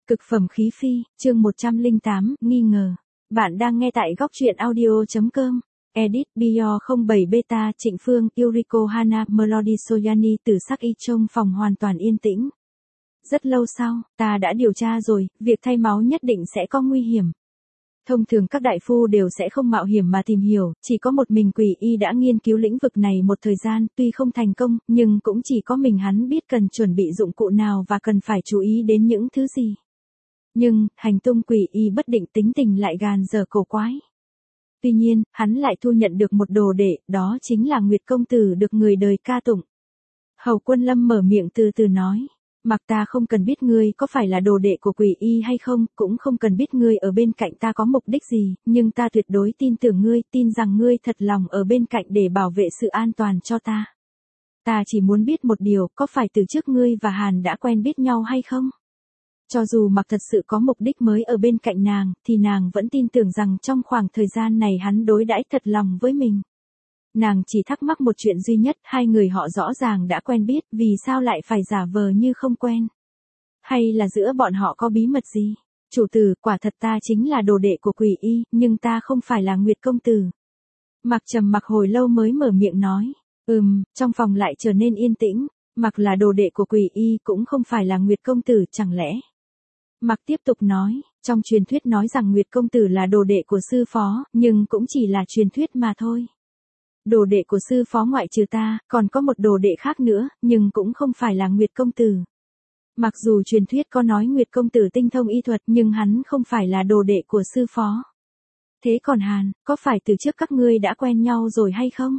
Cực phẩm khí phi, chương 108, nghi ngờ. Bạn đang nghe tại góc truyện audio.com. Edit Bio 07 Beta Trịnh Phương, Yuriko Hana, Melody Soyani từ sắc y trong phòng hoàn toàn yên tĩnh. Rất lâu sau, ta đã điều tra rồi, việc thay máu nhất định sẽ có nguy hiểm. Thông thường các đại phu đều sẽ không mạo hiểm mà tìm hiểu, chỉ có một mình Quỷ Y đã nghiên cứu lĩnh vực này một thời gian, tuy không thành công, nhưng cũng chỉ có mình hắn biết cần chuẩn bị dụng cụ nào và cần phải chú ý đến những thứ gì. Nhưng, hành tung Quỷ Y bất định, tính tình lại gàn dở cổ quái. Tuy nhiên, hắn lại thu nhận được một đồ đệ, đó chính là Nguyệt Công Tử được người đời ca tụng. Hầu Quân Lâm mở miệng từ từ nói. Mặc ta không cần biết ngươi có phải là đồ đệ của Quỷ Y hay không, cũng không cần biết ngươi ở bên cạnh ta có mục đích gì, nhưng ta tuyệt đối tin tưởng ngươi, tin rằng ngươi thật lòng ở bên cạnh để bảo vệ sự an toàn cho ta. Ta chỉ muốn biết một điều, có phải từ trước ngươi và Hàn đã quen biết nhau hay không? Cho dù Mặc thật sự có mục đích mới ở bên cạnh nàng, thì nàng vẫn tin tưởng rằng trong khoảng thời gian này hắn đối đãi thật lòng với mình. Nàng chỉ thắc mắc một chuyện duy nhất, hai người họ rõ ràng đã quen biết, vì sao lại phải giả vờ như không quen? Hay là giữa bọn họ có bí mật gì? Chủ tử, quả thật ta chính là đồ đệ của Quỷ Y, nhưng ta không phải là Nguyệt Công Tử. Mặc trầm mặc hồi lâu mới mở miệng nói. Trong phòng lại trở nên yên tĩnh. Mặc là đồ đệ của Quỷ Y cũng không phải là Nguyệt Công Tử, chẳng lẽ? Mặc tiếp tục nói, trong truyền thuyết nói rằng Nguyệt Công Tử là đồ đệ của sư phó, nhưng cũng chỉ là truyền thuyết mà thôi. Đồ đệ của sư phó ngoại trừ ta, còn có một đồ đệ khác nữa, nhưng cũng không phải là Nguyệt Công Tử. Mặc dù truyền thuyết có nói Nguyệt Công Tử tinh thông y thuật, nhưng hắn không phải là đồ đệ của sư phó. Thế còn Hàn, có phải từ trước các ngươi đã quen nhau rồi hay không?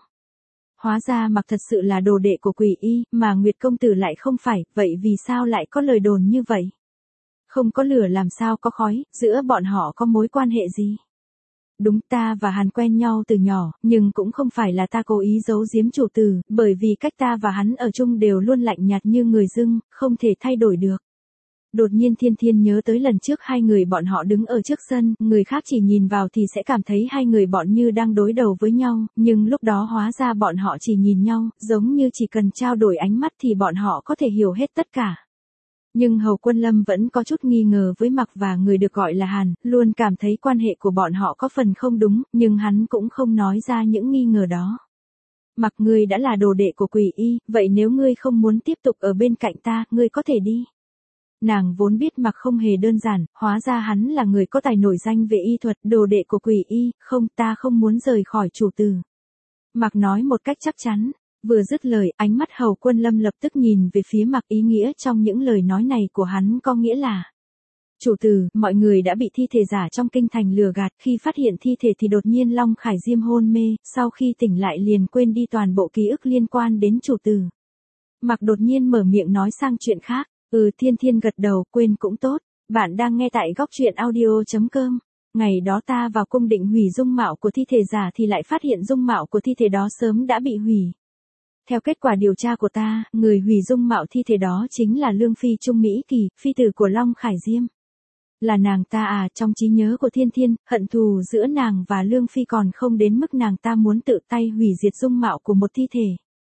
Hóa ra Mặc thật sự là đồ đệ của Quỷ Y, mà Nguyệt Công Tử lại không phải, vậy vì sao lại có lời đồn như vậy? Không có lửa làm sao có khói, giữa bọn họ có mối quan hệ gì? Đúng, ta và Hàn quen nhau từ nhỏ, nhưng cũng không phải là ta cố ý giấu giếm chủ tử, bởi vì cách ta và hắn ở chung đều luôn lạnh nhạt như người dưng, không thể thay đổi được. Đột nhiên Thiên Thiên nhớ tới lần trước hai người bọn họ đứng ở trước sân, người khác chỉ nhìn vào thì sẽ cảm thấy hai người bọn như đang đối đầu với nhau, nhưng lúc đó hóa ra bọn họ chỉ nhìn nhau, giống như chỉ cần trao đổi ánh mắt thì bọn họ có thể hiểu hết tất cả. Nhưng Hầu Quân Lâm vẫn có chút nghi ngờ với Mặc và người được gọi là Hàn, luôn cảm thấy quan hệ của bọn họ có phần không đúng, nhưng hắn cũng không nói ra những nghi ngờ đó. Mặc, ngươi đã là đồ đệ của Quỷ Y, vậy nếu ngươi không muốn tiếp tục ở bên cạnh ta, ngươi có thể đi. Nàng vốn biết Mặc không hề đơn giản, hóa ra hắn là người có tài nổi danh về y thuật, đồ đệ của Quỷ Y, không, ta không muốn rời khỏi chủ tử. Mặc nói một cách chắc chắn. Vừa dứt lời, ánh mắt Hầu Quân Lâm lập tức nhìn về phía Mặc, ý nghĩa trong những lời nói này của hắn có nghĩa là: chủ tử, mọi người đã bị thi thể giả trong kinh thành lừa gạt, khi phát hiện thi thể thì đột nhiên Long Khải Diêm hôn mê, sau khi tỉnh lại liền quên đi toàn bộ ký ức liên quan đến chủ tử. Mặc đột nhiên mở miệng nói sang chuyện khác. Thiên Thiên gật đầu, quên cũng tốt. Bạn đang nghe tại góc truyện audio.com. Ngày đó ta vào cung định hủy dung mạo của thi thể giả thì lại phát hiện dung mạo của thi thể đó sớm đã bị hủy. Theo kết quả điều tra của ta, người hủy dung mạo thi thể đó chính là Lương Phi Trung Mỹ Kỳ, phi tử của Long Khải Diêm. Là nàng ta à? Trong trí nhớ của Thiên Thiên, hận thù giữa nàng và Lương Phi còn không đến mức nàng ta muốn tự tay hủy diệt dung mạo của một thi thể.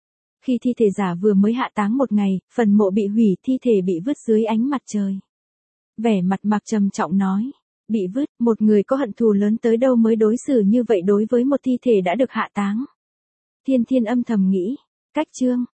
Khi thi thể giả vừa mới hạ táng một ngày, phần mộ bị hủy, thi thể bị vứt dưới ánh mặt trời. Vẻ mặt Mặc trầm trọng nói, bị vứt, một người có hận thù lớn tới đâu mới đối xử như vậy đối với một thi thể đã được hạ táng. Thiên Thiên âm thầm nghĩ. Cách chương